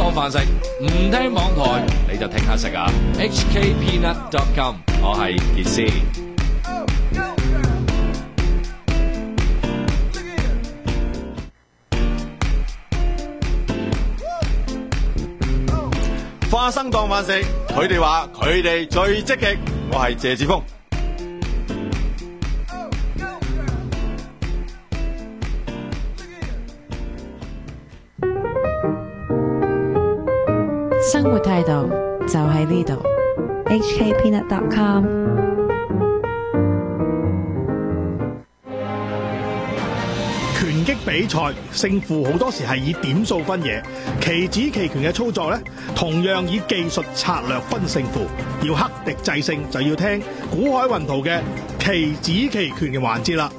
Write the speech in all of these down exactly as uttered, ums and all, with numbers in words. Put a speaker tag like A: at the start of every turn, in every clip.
A: 當飯食，唔聽網台你就聽下食啊 ！H K Peanut dot com， 我係傑斯。
B: 花生當飯食，佢哋話佢哋最積極，我係謝志峰。
C: 生活態度就喺呢度 ，H K Peanut dot com。
D: 拳擊比賽勝負好多時係以點數分野，棋子棋拳嘅操作呢，同樣以技術策略分勝負。要克敵制勝，就要聽古海雲圖嘅棋子棋拳嘅環節啦。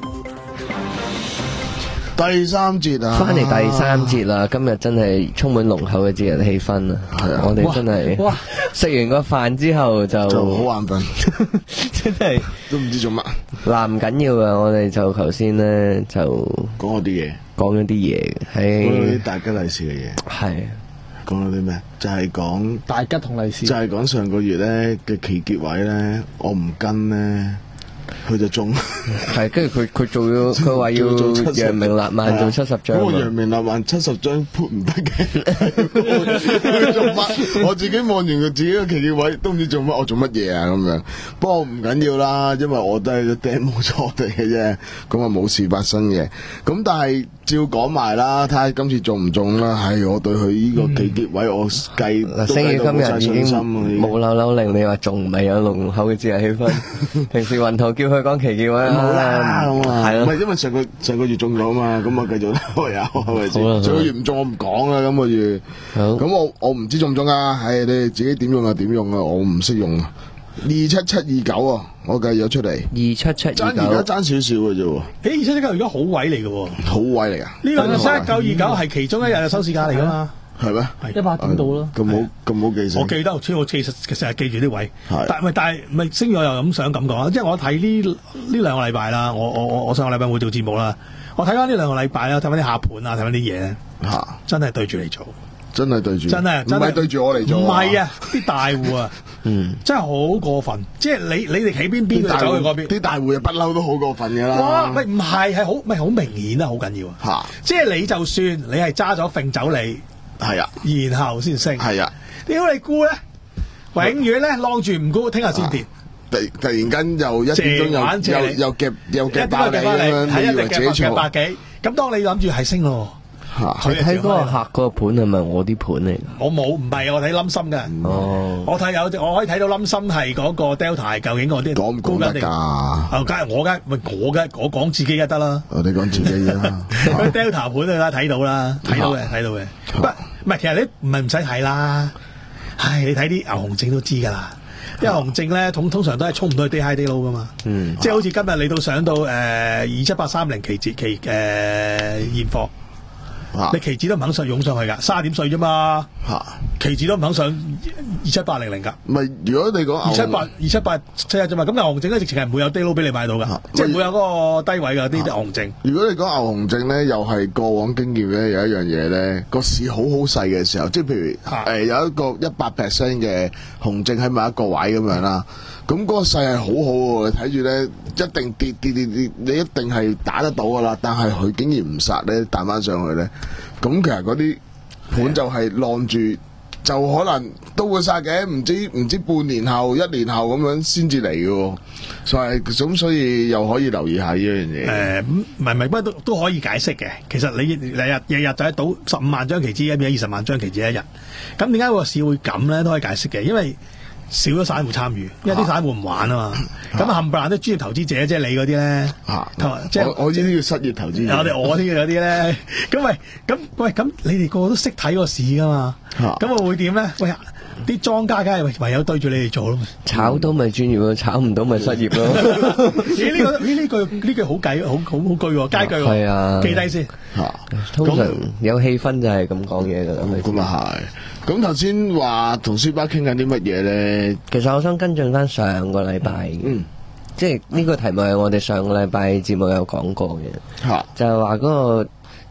E: 第三節啊，
F: 翻嚟第三節啦！今日真係充滿濃厚嘅節日氣氛啊！係啊，我哋真係哇，食完個飯之後就
E: 就好眼瞓，
F: 真係
E: 都唔知做乜。
F: 嗱，唔緊要啊！我哋就頭先咧就
E: 講咗啲嘢，
F: 講咗啲嘢，係
E: 講咗啲大吉利是嘅嘢。
F: 係
E: 講咗啲咩？就係講
G: 大吉同利是，
E: 就係講上個月咧嘅期結位咧，我唔跟咧。佢就中，
F: 係跟住佢佢做咗，佢話要揚名立萬做七十張。
E: 咁我揚名立萬七十張 put 唔得嘅，佢做乜？我自己望完佢自己個期結位都唔知做乜，我做乜嘢啊咁樣。不過唔緊要啦，因為我都係個釘冇錯地嘅啫，咁啊冇事發生嘅。咁但係照講埋啦，睇下今次中唔中啦。係我對佢呢個期結位，嗯、我計
F: 嗱，星宇今日已經冇扭扭令，你話仲唔係有濃厚嘅節日氣氛？平時雲圖叫佢講期結位
E: 冇啦，咁啊，
F: 係咯，
E: 唔係因為上個上個月中咗嘛，咁我繼續都有係咪先？上個月唔中我唔講啦，今個月，咁我我唔知中唔中啊？係你哋自己點用啊？點用啊？我唔識用啊！二七七二九啊，我計咗出嚟，
F: 二七七二九，
E: 爭而家爭少少嘅啫喎。
D: 誒，二七七九而家好位嚟嘅喎，
E: 好位嚟啊！
D: 呢個七一九二九係其中一日嘅收市價嚟噶嘛？
E: 係咩？
G: 一百點到咯。
E: 咁好咁好記性。
D: 我記得，我其實其實係記住啲位。但係但係唔係星宇又咁想咁講，即係我睇呢呢兩個禮拜啦，我我我我上個禮拜會做節目啦，我睇翻呢兩個禮拜啦，睇翻啲下盤啊，睇翻啲嘢咧，嚇真係對住嚟做。
E: 真係對住，
D: 真係唔係
E: 對住我嚟做，
D: 唔係啊！啲大戶啊，嗯，真係好過分。即係你你哋企邊邊，佢走去嗰邊。
E: 啲大戶啊，不嬲都好過分㗎啦。
D: 哇！喂，唔係係好，唔係好明顯啊，好緊要啊。嚇！即係你就算你係揸咗揈走你，
E: 係啊，
D: 然後先升，
E: 係啊。
D: 屌你沽咧，永遠咧晾住唔沽，聽日先跌。
E: 突突然間又一點鐘又又又夾又夾爆你咁樣，你以為自己錯？
D: 百幾咁，當你諗住係升咯。
F: 佢睇嗰個客嗰個盤係咪我啲盤嚟？
D: 我冇，唔係我睇冧心嘅。哦，我睇有，我可以睇到冧心係嗰個 Delta 係究竟嗰啲
E: 講唔講得㗎？
D: 啊，梗係我梗係，咪我梗係我講自己就得啦。
E: 我哋講自己啦。
D: 嗰 Delta 盤啊，睇到啦，睇到嘅，睇到嘅。不唔係，其實你唔係唔使睇啦。唉，你睇啲牛熊證都知㗎啦。因為牛熊證咧，通通常都係衝唔到去 day high day low 㗎嘛。嗯，即係好似今日你到上到誒二七八三零期節期誒現貨。啊、你期指都唔肯上湧上去噶，卅點碎啫嘛。吓、啊，期指都唔肯上二七八零零噶。
E: 唔係，如果你講
D: 二七八二七八七一啫嘛，咁牛熊證咧直情係唔會有低撈俾你買到噶，啊、即係唔會有嗰個低位噶啲牛熊證。
E: 如果你講牛熊證咧，又係過往經驗咧，有一樣嘢咧，個市好好細嘅時候，即係譬如誒、啊呃、有一個一百 percent 嘅熊證喺某一個位咁樣啦。咁嗰個勢係好好喎，你睇住咧一定跌跌跌跌，你一定係打得到噶啦。但係佢竟然唔殺咧，彈翻上去咧，咁其實嗰啲盤就係晾住，就可能都會殺嘅。唔知唔知半年後、一年後咁樣先至嚟嘅喎，所以咁所以又可以留意下呢樣嘢。
D: 誒，唔係唔係，不過都都可以解釋嘅。其實你日日日日就喺賭十五萬張期指，一變二十萬張期指一日。咁點解個市會咁咧？都可以解釋嘅，因為少咗散戶參與，因為啲散戶唔玩啊嘛。咁冚唪唥都專業投資者，即係你嗰啲咧，即係我
E: 我呢啲叫失業投資者。
D: 我哋我啲嗰啲咧，咁喂，咁喂，咁你哋個個都識睇個市噶嘛？咁我會點咧？喂，啲莊家梗係唯有對住你哋做咯。
F: 炒到咪專業咯，炒唔到咪失業咯。
D: 咦？呢個呢呢句呢句好計，好好好句喎，佳句喎。係啊，記低先。
F: 通常有氣氛就係咁講嘢噶啦。
E: 咁啊係。咁頭先話同書包傾緊啲乜嘢咧？
F: 其實我想跟進翻上個禮拜，嗯，即係呢個題目係我哋上個禮拜節目有講過嘅，吓就係話嗰個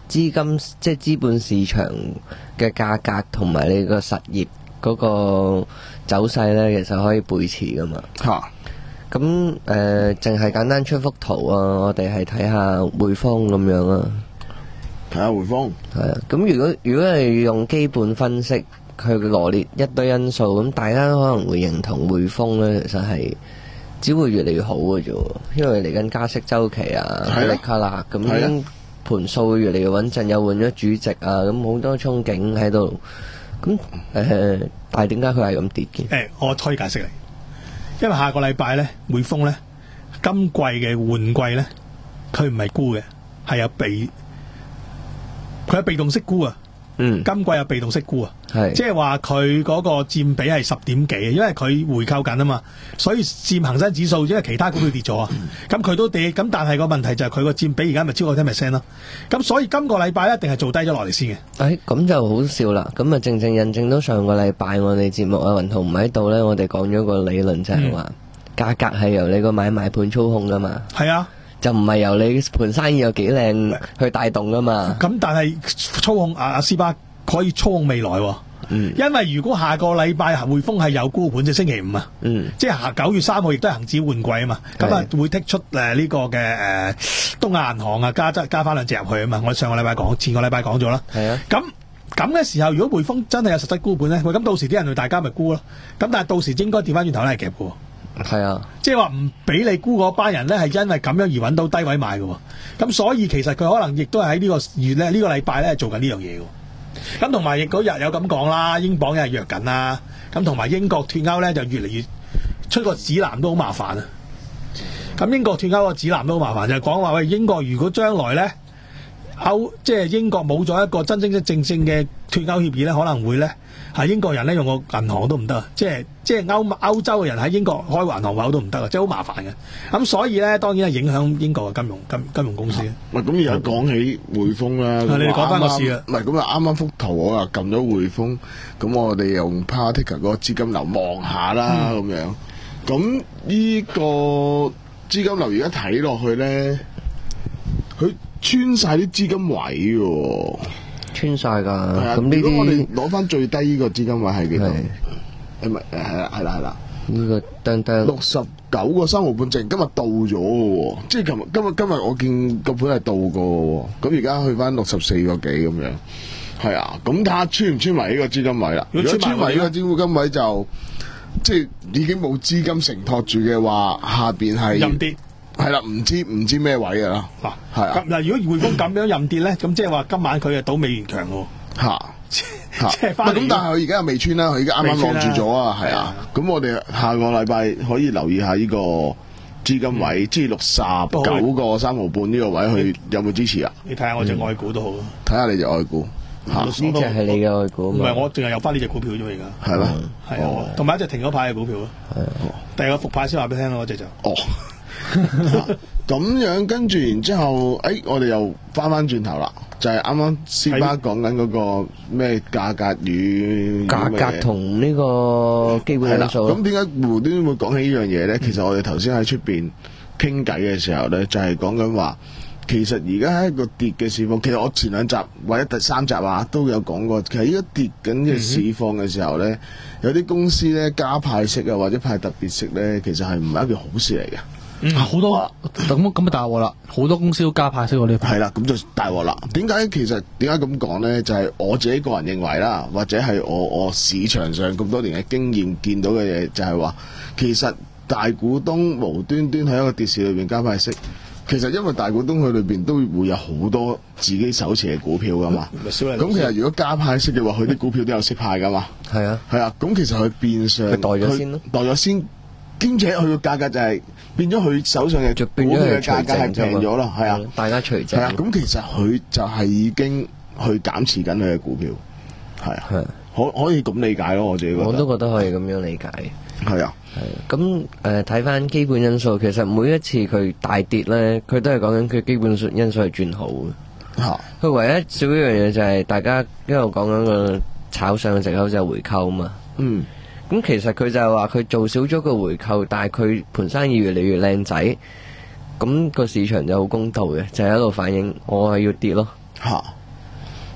F: 資金即係資本市場嘅價格同埋你個實業嗰個走勢咧，其實可以背馳噶嘛。
E: 嚇
F: 咁誒，淨係簡單出幅圖啊，我哋係睇下匯豐咁樣啊。
E: 睇下匯豐
F: 係啊，咁如果如果係用基本分析去羅列一堆因素，咁大家都可能會認同匯豐咧，其實係只會越嚟越好嘅啫，因為嚟緊加息週期啊，力卡啦，咁樣盤數會越嚟越穩陣，又換咗主席啊，咁好多憧憬喺度。咁誒、呃，但係點解佢係咁跌嘅？
D: 誒，我可以解釋你，因為下個禮拜咧，匯豐咧今季嘅換季咧，佢唔係沽嘅，係有被。佢有被動式沽啊，
F: 嗯，
D: 今季有被動式沽啊，
F: 係，
D: 即係話佢嗰個佔比係十點幾，因為佢回購緊啊嘛，所以佔恒生指數，因為其他股票跌咗啊，咁佢都跌，咁但係個問題就係佢個佔比而家咪超過 ten percent 咯，咁所以今個禮拜一定係做低咗落嚟先嘅。
F: 誒，咁就好笑啦，咁啊正正印證到上個禮拜我哋節目啊雲圖唔喺度咧，我哋講咗個理論就係話，價格係由你個買賣盤操控噶嘛。
D: 係啊。
F: 就唔係由你盤生意有幾靚去帶動噶嘛？
D: 咁但係操控阿阿斯巴可以操控未來喎。嗯，因為如果下個禮拜匯豐係有沽盤，即係星期五啊。嗯，即係九月三號亦都係恒指換季啊嘛。咁啊會剔出誒呢個嘅誒東亞銀行啊加加翻兩隻入去啊嘛。我上個禮拜講，前個禮拜講咗啦。係啊。咁咁嘅時候，如果匯豐真係有實質沽盤咧，咁到時啲人對大家咪沽咯。咁但係到時應該調翻轉頭咧係夾嘅。
F: 係啊，即
D: 係話唔俾你沽嗰班人咧，係因為咁樣而揾到低位買嘅，咁所以其實佢可能亦都係喺呢個月咧，呢個禮拜咧做緊呢樣嘢嘅。咁同埋亦嗰日有咁講啦，英鎊又係弱緊啦，咁同埋英國脫歐咧就越嚟越出個指南都好麻煩啊。咁英國脫歐個指南都好麻煩，就係講話喂，英國如果將來咧歐即係英國冇咗一個真真正正嘅脫歐協議咧，可能會咧。係英國人咧用個銀行都唔得，即係即係歐歐洲嘅人喺英國開銀行口都唔得啊，即係好麻煩嘅。咁所以咧，當然係影響英國嘅金融金金融公司。
E: 喂、啊，咁而家講起匯豐啦，
D: 你哋講翻個事啦。
E: 唔係咁啊，啱啱幅圖我又撳咗匯豐，咁我哋用 Particle 嗰個資金流望下啦，咁、嗯、樣。咁呢個資金流而家睇落去咧，佢穿晒啲資金位喎。
F: 穿晒噶，咁
E: 呢啲我哋攞翻最低呢個資金位係幾多？誒咪誒係啦係啦係啦，
F: 呢個當當
E: 六十九個三毫半正，今日到咗嘅，即係琴日今日今日我見個盤係到過，咁而家去翻六十四個幾咁樣，係啊，咁睇下穿唔穿埋呢個資金位啦。如果穿埋呢個資金位就即係已經冇資金承托住嘅話，下邊係
D: 任跌。
E: 係啦，唔知唔知咩位噶啦，係啊。
D: 嗱，如果匯豐咁樣任跌咧，咁即係話今晚佢係賭美元強喎。
E: 嚇，
D: 即係翻嚟。
E: 咁但係佢而家又未穿啦，佢而家啱啱晾住咗啊，係啊。咁我哋下個禮拜可以留意下呢個資金位，即係六十九個三毫半呢個位，佢有冇支持啊？
D: 你睇下我隻外股都好。
E: 睇下你隻外股。
F: 呢隻係你嘅外股。唔
D: 係，我淨係有翻呢隻股票啫嘛，而家。
E: 係咩？
D: 係啊，同埋一隻停咗牌嘅股票咯。係。第二個復牌先話俾你聽咯，嗰隻就。哦。
E: 咁樣跟住，然之後，誒、哎，我哋又翻翻轉頭啦，就係啱啱師巴講緊嗰個咩價格與
F: 價格同呢個基本因素。
E: 咁點解無端端會講起呢樣嘢咧？其實我哋頭先喺出邊傾偈嘅時候咧，就係講緊話，其實而家係一個跌嘅市況。其實我前兩集或者第三集啊都有講過，其實而家跌緊嘅市況嘅時候咧，嗯、有啲公司咧加派息啊，或者派特別息咧，其實係唔係一件好事嚟嘅。
G: 嗯，好多咁咁啊大鑊啦！好多公司都加派息喎呢排。
E: 係啦，咁就大鑊啦。點解其實點解咁講咧？就係、是、我自己個人認為啦，或者係我我市場上咁多年嘅經驗見到嘅嘢，就係話其實大股東無端端喺一個跌市裏邊加派息，其實因為大股東佢裏邊都會有好多自己手持嘅股票噶嘛。咁其實如果加派息嘅話，佢啲股票都有息派噶嘛。係啊，係啊。咁其實佢變相佢
F: 代咗先咯，
E: 代咗先。兼且佢個價格就係變咗佢手上嘅股票嘅價格係平咗咯，係啊，
F: 大家除淨。
E: 係啊，咁其實佢就係已經去減持緊佢嘅股票，係啊，係可可以咁理解咯，我自己覺得。我
F: 都覺得可以咁樣理解。
E: 係啊，
F: 係。咁誒睇翻基本因素，其實每一次佢大跌咧，佢都係講緊佢基本因素係轉好嘅。嚇！佢唯一少一樣嘢就係大家一路講緊個炒上嘅藉口就係回購嘛。嗯。咁其實佢就係話佢做少咗個回購，但係佢盤生意越嚟越靚仔，咁個市場就好公道嘅，就係一路反映我係要跌咯。嚇！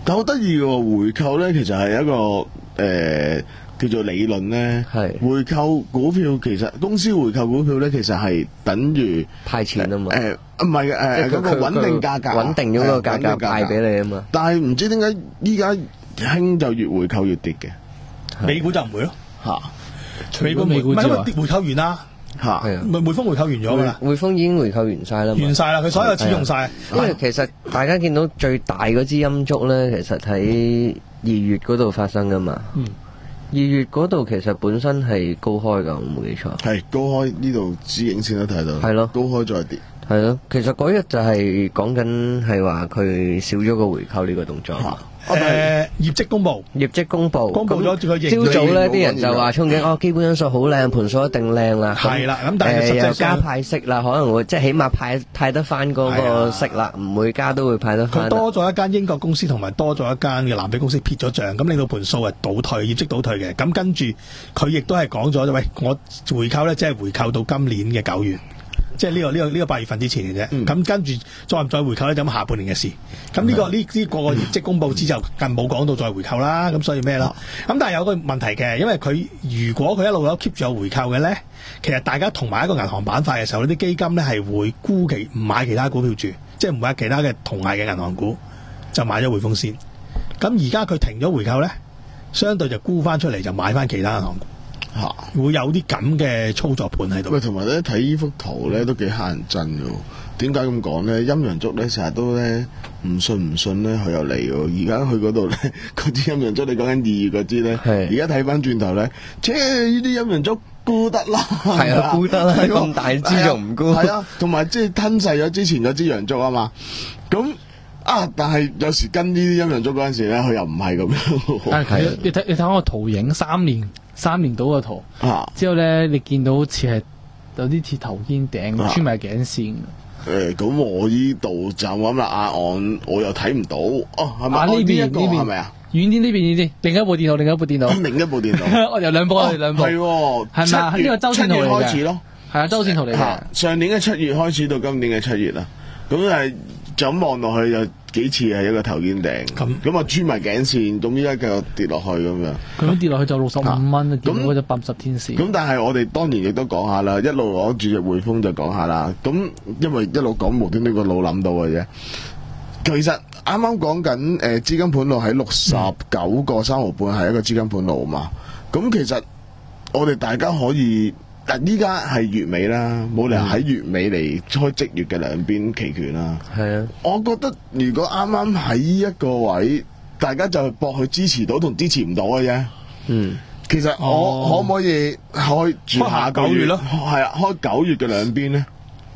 E: 但好得意喎，回購咧其實係一個誒、呃、叫做理論咧。
F: 係
E: 回購股票其實公司回購股票咧，其實係等於
F: 派錢啊嘛。
E: 誒唔係誒嗰個穩定價格，
F: 穩定咗個價格派俾你啊嘛。
E: 但係唔知點解依家興就越回購越跌嘅，
D: 美股就唔會咯
E: 嚇。
D: 美股
G: 美股之外
D: 唔係因為跌回購完啦，
E: 嚇
F: 係啊，
D: 匯匯豐回購完咗㗎啦，
F: 匯豐已經回購完晒啦嘛。
D: 完晒啦，佢所有錢用晒。
F: 因為其實大家見到最大嗰支陰燭咧，其實喺二月嗰度發生噶嘛。
D: 嗯，
F: 二月嗰度其實本身係高開㗎，我冇記錯。
E: 係高開呢度支影線都睇到，
F: 係咯
E: 高開再跌。
F: 係咯，其實嗰日就係講緊係話佢少咗個回購呢個動作。
D: 誒業績公佈，
F: 業績公佈，
D: 公佈咗佢盈利
F: 朝早咧啲人就話憧憬哦，基本因素好靚，盤數一定靚啦。
D: 係啦，咁但係實際
F: 誒又加
D: 上
F: 派息啦，可能會即係起碼派派得翻嗰個息啦，唔會加都會派得翻。
D: 佢多咗一間英國公司同埋多咗一間嘅南非公司撇咗帳，咁令到盤數係倒退，業績倒退嘅。咁跟住佢亦都係講咗，喂，我回購咧，即係回購到今年嘅九月。即係呢、呢個呢、呢個呢、呢個八月份之前嘅啫，咁、嗯、跟住再唔再回購咧，就咁下半年嘅事。咁呢、呢個呢呢、呢個業績公佈之後，更冇講到再回購啦。咁所以咩啦？咁、嗯、但係有個問題嘅，因為佢如果佢一路都 keep 住有回購嘅咧，其實大家同埋一個銀行板塊嘅時候，呢啲基金咧係會沽其唔買其他股票住，即係唔買其他嘅同系嘅銀行股，就買咗匯豐先。咁而家佢停咗回購咧，相對就沽翻出嚟就買翻其他銀行股。嚇、啊，會有啲咁嘅操作盤喺度。
E: 喂，同埋咧睇呢幅圖咧都幾乞人憎嘅喎。點解咁講咧？陰陽燭咧成日都咧唔信唔信咧，佢又嚟喎。而家去嗰度咧，嗰支陰陽燭你講緊二月嗰支咧，而家睇翻轉頭咧，切呢啲陰陽燭沽得啦，
F: 係啊，沽得啦，咁大支仲唔沽？
E: 係啊，同埋即係吞噬咗之前嗰支陽燭啊嘛。咁啊，但係有時跟呢啲陰陽燭嗰陣時咧，佢又唔係咁樣。
G: 但係你睇你睇下個圖影，三年。三年到嘅圖，
E: 啊、
G: 之後咧，你見到好似係有啲似頭肩頂穿埋頸線。
E: 誒，咁我呢度就咁啦，阿岸我又睇唔到。哦，係咪？
G: 啊呢邊
E: 呢個係咪啊？
G: 遠啲呢邊遠啲，另一部電腦，另一部電腦，
E: 另一部電腦。
G: 我有兩部，我哋兩部。
E: 係喎，
G: 係咪啊？呢個周線圖嚟嘅。
E: 開始咯，
G: 係啊，周線圖嚟嘅。
E: 上年嘅七月開始到今年嘅七月啦，咁係就咁望落去就幾次係一個頭肩頂，咁咁啊穿埋頸線，咁依家繼續跌落去咁樣。
G: 佢咁跌落去就六十五蚊，見到嗰隻八十天線。
E: 咁但係我哋當年亦都講下啦，一路攞住隻匯豐就講下啦。咁因為一路講無端端個腦諗到嘅啫。其實啱啱講緊誒資金盤路喺六十九個三毫半係一個資金盤路嘛。咁其實我哋大家可以。但依家係月尾啦，冇理由喺月尾嚟開即月嘅兩邊期權啦。
F: 係啊，
E: 我覺得如果啱啱喺呢一個位，大家就搏去支持到同支持唔到嘅啫。
F: 嗯，
E: 其實我、哦、可唔可以開住下個月咯？係啊，開九月嘅兩邊咧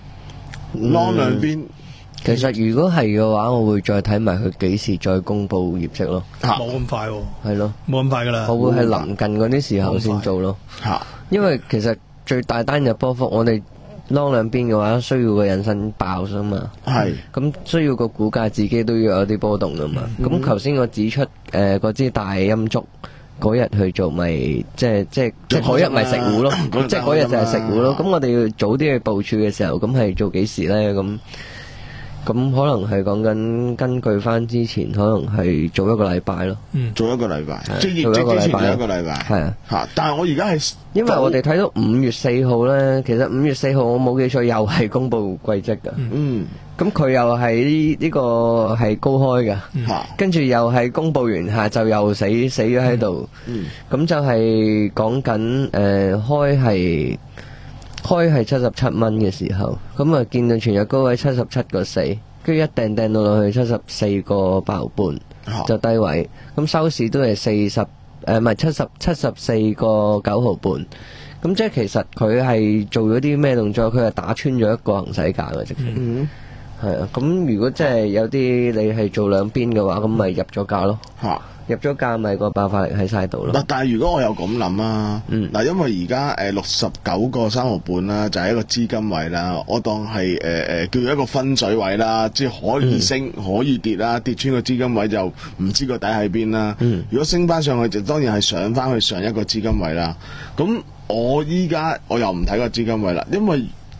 E: ，long 兩邊。
F: 其實如果係嘅話，我會再睇埋佢幾時再公布業績咯。
D: 冇咁快喎。
F: 係咯，
D: 冇咁快噶啦。
F: 我會係臨近嗰啲時候先做咯。
E: 嚇，
F: 因為其實。最大單日波幅，我哋 long 兩邊嘅話，需要個引伸爆啊嘛。係，咁需要個股價自己都要有啲波動啊嘛。咁頭先我指出，誒嗰支大陰燭嗰日去做，咪即係即係即係嗰日咪食糊咯。即係嗰日就係食糊咯。咁我哋要早啲去部署嘅時候，咁係做幾時咧？咁咁可能係講緊根據翻之前，可能係做一個禮拜咯。
E: 嗯，做一個禮拜，即係業績之前做一個禮拜。係啊，嚇！但係我而家係
F: 因為我哋睇到五月四號咧，其實五月四號我冇記錯，又係公布季績㗎。
E: 嗯，
F: 咁佢又係呢呢個係高開㗎。嚇！跟住又係公布完下晝又死死咗喺度。嗯，咁就係講緊誒開係。開係七十七蚊嘅時候，咁啊見到全日高位七十七個四，跟住一掟掟到落去七十四個八毫半，就低位。咁收市都係四十，誒唔係七十七十四個九毫半。咁即係其實佢係做咗啲咩動作？佢係打穿咗一個行使價嘅，直情。係啊，咁如果即係有啲你係做兩邊嘅話，咁咪入咗價咯。嚇！入咗價咪個爆發力喺晒度咯。嗱，
E: 但係如果我又咁諗啊，嗱、嗯，因為而家誒六十九個三毫半啦，就係一個資金位啦，我當係誒誒叫做一個分水位啦，即係可以升、嗯、可以跌啦，跌穿個資金位就唔知個底喺邊啦。嗯、如果升翻上去就當然係上翻去上一個資金位啦。咁我依家我又唔睇個資金位啦，因為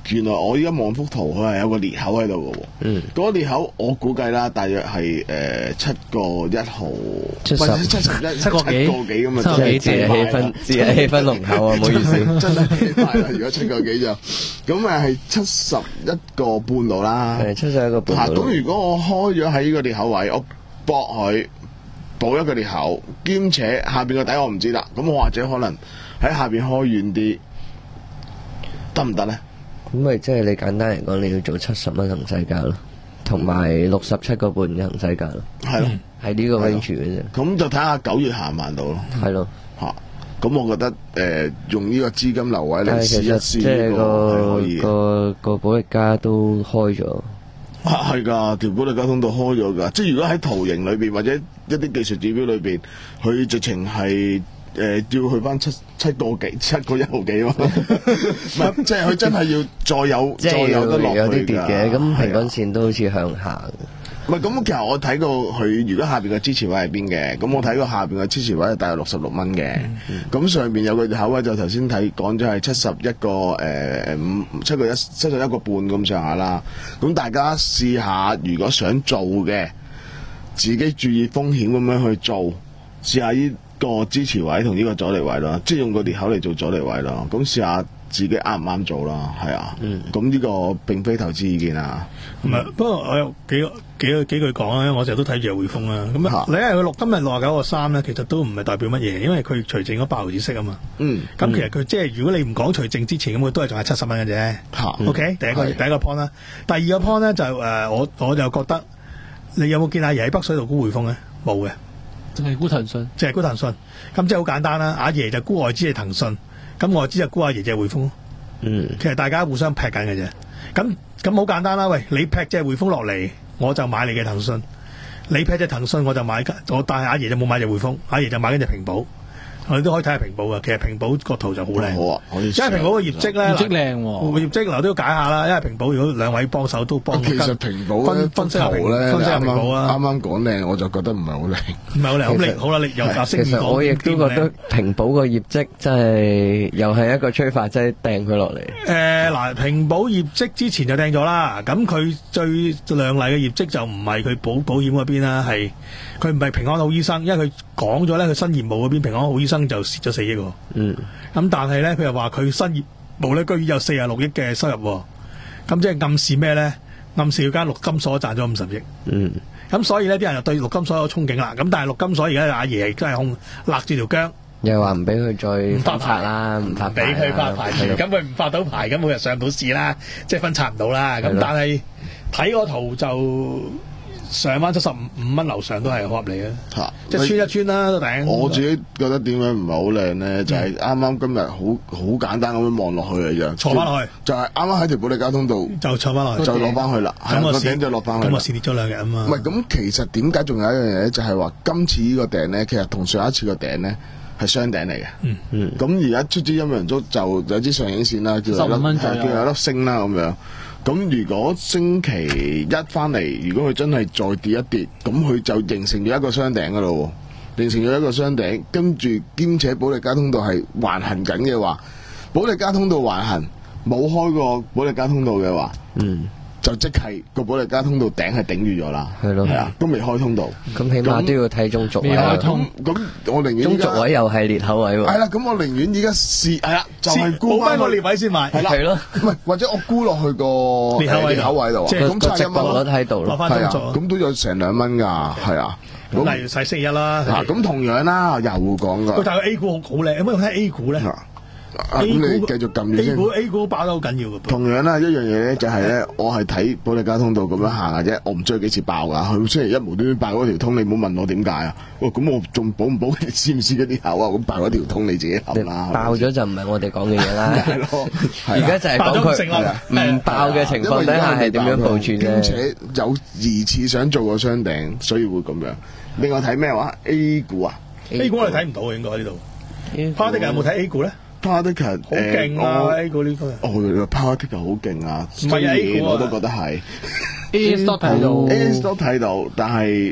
E: 原來我依家望幅圖，佢係有個裂口喺度嘅喎。
F: 嗯，
E: 嗰個裂口我估計啦，大約係誒七個一毫，
F: 七十
E: 唔係七十一
G: 七個幾
E: 七個幾咁啊！
G: 七個幾
F: 自己氣氛，自己氣氛濃厚啊！唔好意思，
E: 真係幾快啦！如果七個幾就咁誒係七十一個半度啦。
F: 係七十一個半
E: 嚇！
F: 度。
E: 咁如果我開咗喺呢個裂口位，我駁佢補一個裂口，兼且下邊個底我唔知啦。咁我或者可能喺下邊開遠啲，得唔得咧？
F: 咁咪即係你簡單嚟講，你要做七十蚊行使價咯，同埋六十七個半嘅行使價咯。
E: 係咯，
F: 係呢個 range 嘅啫。
E: 咁就睇下九月行唔行到咯。
F: 係咯。
E: 嚇！咁我覺得誒、呃、用呢個資金流位嚟
F: 但係其實
E: 試一試
F: 即係
E: 呢個係可以嘅。
F: 個個保力加都開咗。
E: 啊，係㗎，條保利交通道開咗㗎。即係如果喺圖形裏邊或者一啲技術指標裏邊，佢直情係誒要去翻七七個幾七個一毫幾嘛。唔係，即係佢真係要再有
F: 即係
E: 再有得落
F: 有
E: 去
F: 啲跌嘅，咁平均
E: 係啊
F: 線都好似向下嘅。
E: 唔係咁，其實我睇過佢如果下邊嘅支持位係邊嘅，咁我睇過下邊嘅支持位係大約六十六蚊嘅，咁、上邊有個口位就頭先睇講咗係七十一個誒五七個一七十一個半咁上下啦。咁大家試下，如果想做嘅，自己注意風險咁樣去做，試下呢個支持位同呢個阻力位咯，即係用個裂口嚟做阻力位咯。咁試下自己啱唔啱做啦，係啊。咁呢、個並非投資意見啊。
D: 唔係，不過我有幾個幾個幾句講咧，我成日都睇住匯豐啦。咁啊，
E: 嚇
D: 你係佢六今日六十九個三咧，其實都唔係代表乜嘢，因為佢除淨咗八毫子息啊嘛。
E: 嗯。
D: 咁其實佢即係如果你唔講除淨之前，咁佢都係仲係七十蚊嘅啫。
E: 嚇
D: OK，第一個
E: 係
D: 第一個 point 啦，第二個 point 咧就誒、呃我我就覺得你有冇見阿爺喺北水度沽匯豐咧？冇嘅，
G: 就係沽騰訊。
D: 即係沽騰訊。咁即係好簡單啦，阿爺就沽外資係騰訊，咁外資就沽阿爺就係匯豐。
F: 嗯，
D: 其實大家互相劈緊嘅啫。咁咁好簡單啦，喂，你劈隻匯豐落嚟，我就買你嘅騰訊；你劈隻騰訊，我就買我。但係阿爺就冇買隻匯豐，阿爺就買緊隻平保。我哋都可以睇下平保嘅，其實平保個圖就好靚。
E: 好啊，可以
D: 因為平保嘅業績咧，
G: 業績靚喎
D: 業績流都要解下啦。因為平保如果兩位幫手都幫，
E: 其實平保
D: 分
E: 咧
D: 分析下平
E: 圖咧，
D: 分析下
E: 啱啱
D: 平保啊，
E: 啱啱講靚，我就覺得唔係好靚。
D: 唔係好靚。咁
F: 其實
D: 你好啦，你又阿
F: 其
D: 星宇講，
F: 實我亦都覺得平保個業績真係又係一個催化劑掟佢落嚟。
D: 誒嗱，平保業績之前就掟咗啦，咁佢最亮麗嘅業績就唔係佢保保險嗰邊啦，係佢唔係平安好醫生，因為佢講咗咧，佢新業務嗰邊平安好醫生就蝕咗四億喎。
F: 嗯，
D: 咁但係咧，佢又話佢新業務咧居然有四十六億嘅收入喎，咁即係暗示咩咧？暗示佢間陸金所賺咗五十億。
F: 嗯，
D: 咁所以呢啲人就對陸金所有憧憬啦。咁但係陸金所而家阿爺係真係控勒住條姜。
F: 又話唔俾佢再
D: 發
F: 發牌啦，唔發
D: 俾
F: 牌
D: 佢發牌，
F: 係咯
D: 咁佢唔發到牌，咁佢就上到市啦，即係分拆唔到啦。咁
F: 係咯
D: 但係睇個圖就上翻七十五五蚊樓上都係好合理啊，
E: 嚇
D: 即係穿一穿啦都頂。
E: 我自己覺得點解唔係好靚咧？就係啱啱今日好好簡單咁樣望落去嘅啫，
D: 坐返落去
E: 就係啱啱喺條保利交通道
D: 就坐翻落去，
E: 就攞翻去啦，係個
D: 咁我試
E: 頂就落翻去啦。
D: 咁我試跌咗兩日啊嘛。
E: 唔係咁，其實點解仲有一樣嘢咧？就係話今次呢個頂咧，其實同上一次個頂咧係雙頂嚟嘅。
D: 嗯
F: 嗯，
E: 咁而家出支陰陽燭就有支上影線啦，叫做
G: 十五蚊左右
E: 係叫有粒星啦咁樣。咁如果星期一翻嚟，如果佢真係再跌一跌，咁佢就形成咗一個雙頂噶咯喎，形成咗一個雙頂，跟住兼且保利加通道係橫行緊嘅話，保利加通道橫行冇開過保利加通道嘅話，
F: 嗯，
E: 就即係個保利加通道頂係頂住咗啦，
F: 係咯
E: 係啊，都未開通道。
F: 咁起碼都要睇中軸位
G: 未開
F: 啦。
G: 通
E: 咁咁，我寧願
F: 中
E: 依家
F: 軸位又係裂口位喎。
E: 係啦，咁我寧願依家試係啦，就係
D: 先
E: 沽翻
D: 補翻個裂位先買。
E: 係啦，
F: 係咯，
E: 唔係或者我沽落去個
D: 裂口位
E: 裂口位度啊，
D: 即係
E: 咁
F: 個直
E: 差一蚊咯
F: 覺率喺度
D: 落
F: 咯。
E: 係啊
D: 翻中軸，
E: 咁都有成兩蚊㗎，係啊。咁
D: 咁例如細星期一啦。
E: 嗱，咁同樣啦，又講
D: 喂，
E: 㗎。
D: 但係 A 股好好靚，有冇睇 A 股咧
E: 嗱，啊咁你繼續撳住
D: A
E: 先。
D: 股 A 股爆得好緊要嘅噃。
E: 同樣啦，一樣嘢咧就係咧，我係睇保利加通道咁樣行嘅啫，我唔知佢幾時爆㗎。佢星期一無端端爆嗰條通，你唔好問我點解啊？喂，咁我仲保唔保？你知唔知嗰啲口啊？咁爆嗰條通你自己諗啦。
F: 爆咗就唔係我哋講嘅嘢啦。
E: 係咯，
F: 而家就係講
D: 爆咗唔成啦
F: 佢唔爆嘅情況底下係點樣部署啫。
E: 兼且有疑似想做個雙頂，所以會咁樣。另外睇咩話 A 股啊
D: A 股我哋睇唔到嘅應該喺呢度。花的有冇睇 A 股咧？
E: ，Power Ticker
D: 好勁啊 A 股呢個。
E: 哦，原來 Power Ticker 好勁啊！
D: 唔係啊 A 股啊
E: 我都覺得係
G: A S 都睇到
E: A S 都睇到，但係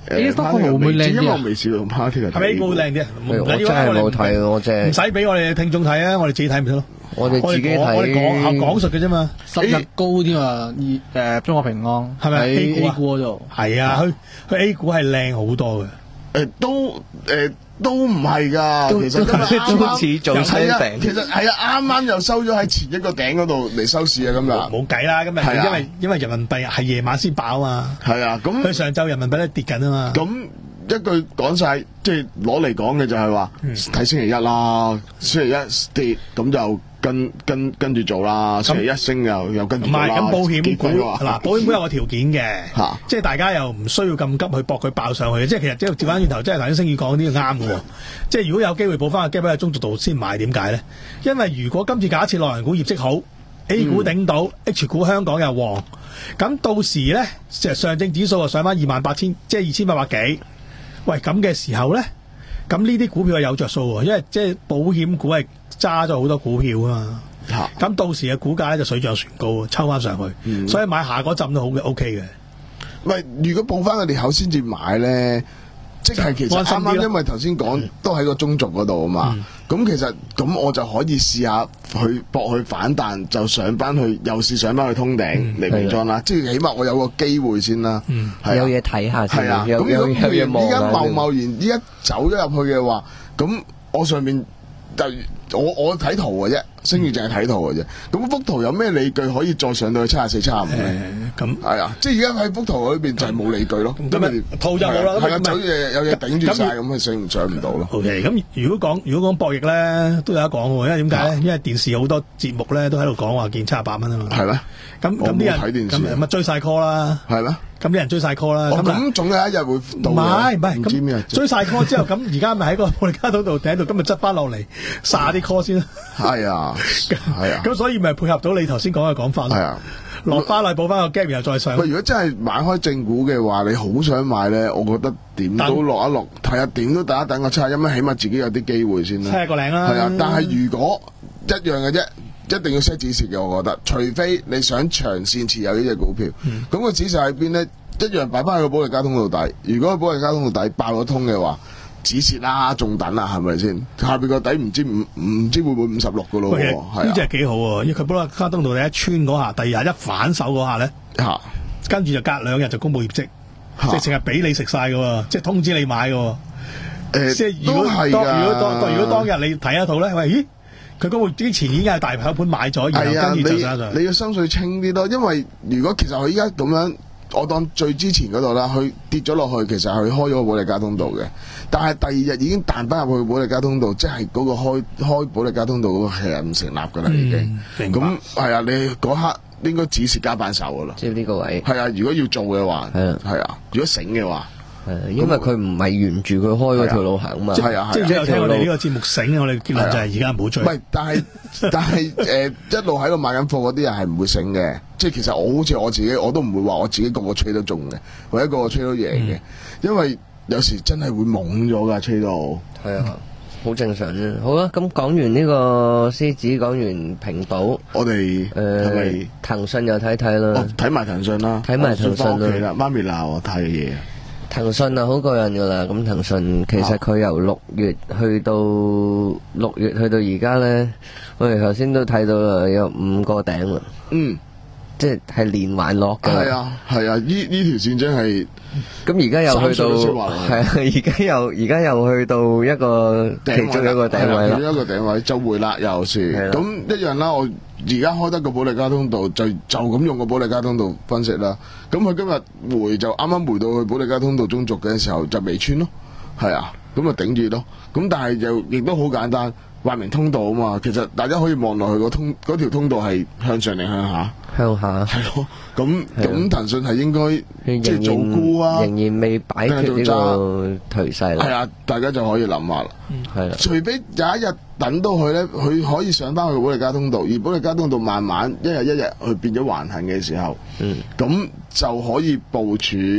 G: A 股會唔會靚啲啊
E: 因為我未試過用 party 嚟睇
D: 係咪 A 股會靚啲啊？唔
F: 我真
D: 緊要啊
F: 係冇睇，我真係
D: 唔使俾我哋聽眾睇啊，我哋自己睇咪得咯。
F: 我哋自己睇
D: 我哋講講述嘅啫嘛。
G: 十日高添啊！誒，中國平安
D: 係咪
G: 喺
D: A 股
G: A
D: 啊
G: 股嗰度？
D: 係啊，佢佢 A 股係靚好多嘅。
E: 誒都誒都唔係㗎，
F: 都
E: 其實今日啱
F: 都似早
E: 啱係啊，
F: 聲頂
E: 其實係啊，啱啱又收咗喺前一個頂嗰度嚟收市啊，今日
D: 冇計啦，今日
E: 係啊
D: 因為因為人民幣係夜晚先爆啊嘛，
E: 係啊，咁
D: 佢上晝人民幣都跌緊啊嘛。
E: 咁一句講晒，即係攞嚟講嘅就係話睇星期一啦，星期一跌咁就跟跟跟住做啦，星期一升又又跟住
D: 唔係
E: 做啦。
D: 咁保險股
E: 幾貴啊
D: 嗱，保險股有個條件嘅
E: 嚇，
D: 即係大家又唔需要咁急去搏佢爆上去，即係其實即係調翻轉頭，即係頭先星宇講啲啱嘅喎。即係如果有機會補翻個 gap 喺中軸度先買，點解咧？因為如果今次假設內銀股業績好，A 股頂到、嗯、H 股香港又旺，咁到時咧，上證指數就上翻二萬八千，即係二千八百幾。喂，咁嘅時候咧，咁呢啲股票係有着數喎，因為即係保險股係揸咗好多股票啊嘛。咁、啊、到時嘅股價咧就水漲船高，抽翻上去，嗯、所以買下嗰陣都好嘅 ，O K 嘅。
E: 喂，如果報翻個裂口先至買咧，即係其實啱啱因為頭先講都喺個中軸嗰度啊嘛。咁、嗯、其實咁我就可以試下去搏去反彈，就上翻去，又試上翻去通頂嚟名莊啦。即係起碼我有個機會先啦。嗯啊、
F: 有嘢睇下先。
E: 係啊，咁如果依家貿貿然依家走咗入去嘅話，咁我上面就我我睇圖嘅啫。星月淨係睇圖嘅啫，咁幅圖有咩理據可以再上到去七十四、七十五咧？咁係啊，即係而家喺幅圖裏邊就係冇理據咯。咁咪
D: 圖就冇啦，
E: 係啊，有嘢有嘢頂住晒，咁咪上唔上唔到咯。
D: O K，咁如果講如果講博弈咧，都有得講喎，因為點解咧？因為電視好多節目咧都喺度講話見七十八蚊啊嘛。係咩？咁咁啲人睇電視，咁咪追晒 call 啦。係咩？咁啲人追晒 call 啦。咁總有一日會到嘅。唔係唔係，唔知咩？追晒 call 之後，咁而家咪喺個保利加通道頂度，今日執翻落嚟，殺啲 call 先啦。係啊。係啊，咁所以咪配合到你頭先講嘅講法咯。係啊，落翻嚟補翻個 gap，然後再上。喂，如果真係買開正股嘅話，你好想買咧，我覺得點都落一落，係啊，點都等一等個七十一蚊，起碼自己有啲機會先啦。七十個零啦。係啊，但係如果一樣嘅啫，一定要 set 止蝕嘅，我覺得，除非你想長線持有呢隻股票，咁、嗯、個止蝕喺邊咧？一樣擺翻去個保利加通道底。如果個保利加通道底爆咗通嘅話，止蝕啦，仲等啊，係咪先？下邊個底唔知唔唔知會唔會五十六噶咯？係呢隻幾好喎，因為佢保利加通道第一穿嗰下，第二日一反手嗰下咧，吓，跟住就隔兩日就公布業績，即係成日俾你食晒噶，即係通知你買噶。誒，即係如果當如果當如果當日你睇一套咧，喂，咦，佢公布之前已經係大口盤買咗，然後跟住就上上。你要心水清啲咯，因為如果其實佢依家咁樣。我當最之前嗰度啦，佢跌咗落去，其實佢開咗個保利加通道嘅，但係第二日已經彈翻入去保利加通道，即係嗰個開開保利加通道嗰個其實唔成立噶啦，已經。咁係啊，你嗰刻應該指示加板手噶啦。即係呢個位。係啊，如果要做嘅話，係啊，係啊，如果醒嘅話。係，因為佢唔係沿住佢開嗰條路行嘛。係啊，即係有聽我哋呢個節目醒，我哋結論就係而家唔好追。唔係，但係但係誒，一路喺度買緊貨嗰啲人係唔會醒嘅。即係其實我好似我自己，我都唔會話我自己個個吹都中嘅，或者個個吹都贏嘅，因為有時真係會懵咗噶，吹到。係啊，好正常啫。好啦，咁講完呢個獅子，講完平保，我哋誒騰訊又睇睇啦。睇埋騰訊啦，睇埋騰訊啦。媽咪鬧我睇嘢。騰訊啊，好過癮噶啦！咁騰訊其實佢由六月去到六月去到而家咧，我哋頭先都睇到啦，有五個頂啦。嗯，即係係連環落嘅。係啊，係啊，呢呢條線真係。咁而家又去到，係啊，而家又而家又去到一個其中一個頂位啦。其中一個頂位就回啦，又是咁一樣啦。我而家開得個保利加通道，就就咁用個保利加通道分析啦。咁佢今日回就啱啱回到去保利加通道中軸嘅時候就未穿咯，係啊，咁啊頂住咯。咁但係就亦都好簡單，話明通道啊嘛。其實大家可以望落去個通嗰條通道係向上定向下？向下。係咯，咁咁騰訊係應該即係做沽啊，仍然未擺脫呢個頹勢啦。係啊，大家就可以諗下啦。係啦，除非有一日等到佢咧，佢可以上翻去保利加通道，而保利加通道慢慢一日一日去變咗橫行嘅時候，嗯，咁就可以部署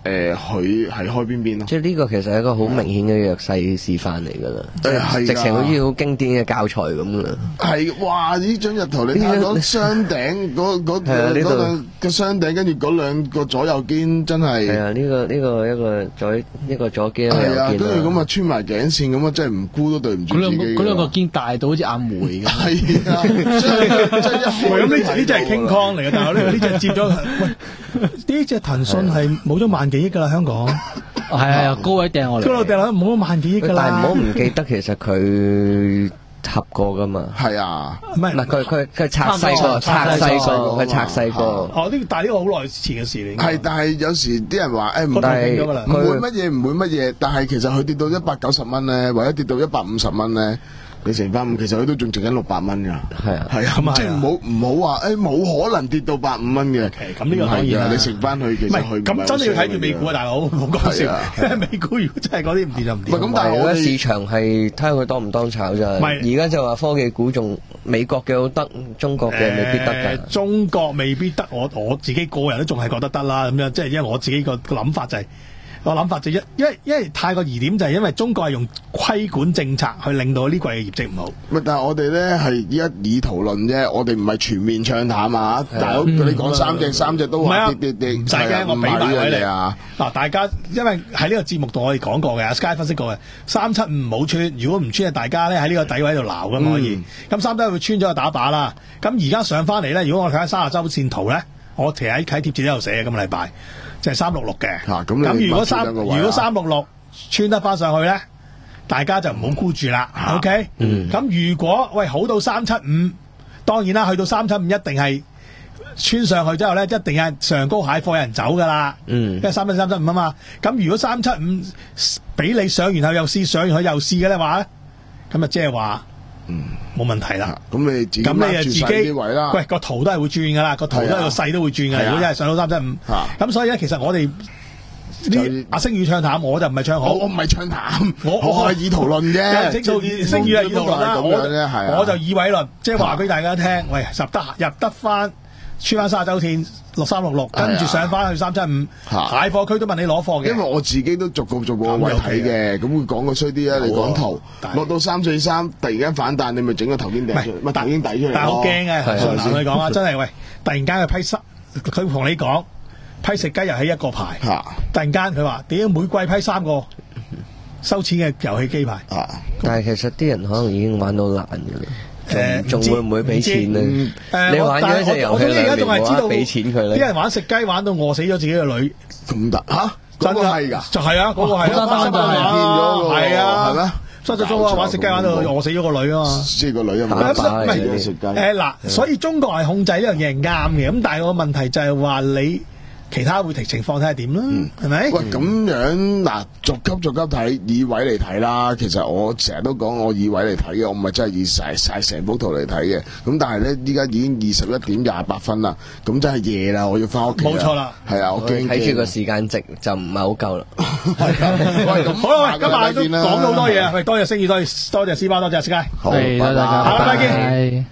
E: 誒佢係開邊邊咯。
F: 即係呢個其實係一個好明顯嘅弱勢示範嚟㗎啦，即
E: 誒係
F: 係直情好似好經典嘅教材咁啦。
E: 係，哇！呢張日圖你睇下嗰雙頂嗰嗰
F: 係啊呢度
E: 嗰兩個雙頂，跟住嗰兩個左右肩真係
F: 係啊，呢個呢個一個左一個左肩一個
E: 係啊，
F: 右肩啊。
E: 跟住咁啊穿埋頸線咁啊，真係唔估都對唔住
G: 嗰兩
E: 自己㗎。
G: 個嗰兩個肩大到好似阿梅咁。
E: 係啊，真係真係一
D: 喂，咁呢隻呢隻係 King Kong 嚟嘅，但係呢呢隻接咗，喂，呢隻騰訊係冇咗萬幾億㗎啦，香港
G: 係啊，高位掟我嚟。
D: 嗰度掉落冇咗萬幾億㗎啦。
F: 但係唔好唔記得，其實佢合過噶嘛。
E: 係啊，
D: 唔係
F: 唔係佢佢佢拆細個，拆細個，佢拆細個。
D: 哦，呢但係呢個好耐前嘅事嚟。
E: 係，但係有時啲人話誒唔
D: 但
E: 係
D: 係咗㗎啦
E: 唔會乜嘢，唔會乜嘢，但係其實佢跌到一百九十蚊咧，或者跌到一百五十蚊咧。你乘翻五，其實佢都仲值緊六百蚊㗎。
F: 係啊，
E: 係啊，即係唔好唔好話誒冇可能跌到百五蚊嘅。
D: 咁呢個當然啦，
E: 你乘翻佢其
D: 唔係
E: 實佢
D: 咁真係要睇住美股啊，大佬，唔好講笑。因為美股如果真係嗰啲唔掂就唔掂。
E: 唔係咁，但係
F: 而
E: 我哋
F: 家市場係睇下佢當唔當炒咋。
D: 係
F: 而家就話科技股仲美國嘅好得，中國嘅未必得㗎。
D: 誒中國未必得，我我自己個人都仲係覺得得啦。咁樣即係因為我自己個諗法就係。我諗法就一，因為因為太過疑點就係因為中國係用規管政策去令到呢季嘅業績唔好。
E: 唔係，但係我哋咧係依家以討論啫，我哋唔係全面唱淡啊！大佬，你講三隻三隻都
D: 唔係啊
E: 話跌跌跌，
D: 唔使驚，我俾埋位你
E: 啊！
D: 嗱，大家因為喺呢個節目度我哋講過嘅，阿 Sky 分析過嘅，三七五唔好穿，如果唔穿，大家咧喺呢個底位度撈噶嘛可以。咁三七會穿咗就打靶啦。咁而家上翻嚟咧，如果我睇下三十周線圖咧，我其實喺喺貼紙呢度寫嘅，今個禮拜。就係三六六嘅，
E: 咁咁
D: 如果三如果三六六穿得翻上去咧，大家就唔好沽住啦。
E: 啊
D: OK，咁、
F: 嗯、
D: 如果喂好到三七五，當然啦，去到三七五一定係穿上去之後咧，一定係上高蟹貨有人走噶啦。
F: 嗯，
D: 因為三七三七五啊嘛。咁如果三七五俾你上完後又試，上完後又試嘅咧話咧，咁啊即係話。嗯，冇問題啦。
E: 咁你自己
D: 咁你就自己
E: 位啦。
D: 喂，個圖都係會轉噶啦，個圖都係個勢都會轉噶。如果真係上到三七五，咁所以咧，其實我哋呢阿星宇唱淡，我就唔係唱好。
E: 我唔係唱淡，
D: 我
E: 我係以圖論啫。
D: 即係星宇係以圖論啦。
E: 我
D: 我就以偉論，即係話俾大家聽，喂，入得入得翻穿翻卅周線六三六六，跟住上翻去三七五，蟹貨區都問你攞貨嘅。
E: 因為我自己都逐個逐個位睇嘅，咁會講個衰啲啊！你講圖落到三四三，突然間反彈，你咪整個頭肩頂出嚟，咪頭肩底出嚟。
D: 但係好驚嘅，同你講啊，真係喂，突然間佢批三，佢同你講批食雞又起一個牌，突然間佢話點解每季批三個收錢嘅遊戲機牌？
F: 但係其實啲人可能已經玩到爛嘅啦。誒，仲會唔會俾錢咧？
D: 誒，
F: 你玩咗一隻遊戲兩年，我話俾錢佢咧。
D: 啲人玩食雞玩到餓死咗自己嘅女，
E: 咁得吓？真係㗎？
D: 就係啊，嗰個係啊，
G: 單單係
E: 變咗
D: 係啊，
E: 係咩？
D: 失咗蹤啊！玩食雞玩到餓死咗個女啊嘛，
E: 即係個女啊嘛，
F: 打靶嚟
E: 嘅食雞。
D: 誒嗱，所以中國係控制呢樣嘢係啱嘅，咁但係個問題就係話你。其他會睇情況睇下點啦，係咪？
E: 喂，咁樣嗱，逐級逐級睇，以位嚟睇啦。其實我成日都講我以位嚟睇嘅，我唔係真係以晒晒成幅圖嚟睇嘅。咁但係咧，依家已經二十一點廿八分啦，咁真係夜啦，我要翻屋企。
D: 冇錯啦，
E: 係啊，我驚
F: 睇住個時間值就唔係好夠啦。
E: 喂，咁
D: 好啦，喂，今晚都講咗好多嘢啊！喂，多謝星宇，多謝多謝斯巴，多謝 Sky。
E: 好，
G: 係
E: 拜拜，
G: 大家
D: 拜拜。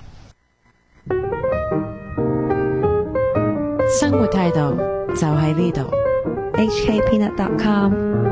C: 生活態度就喺呢度，H K Peanut dot com。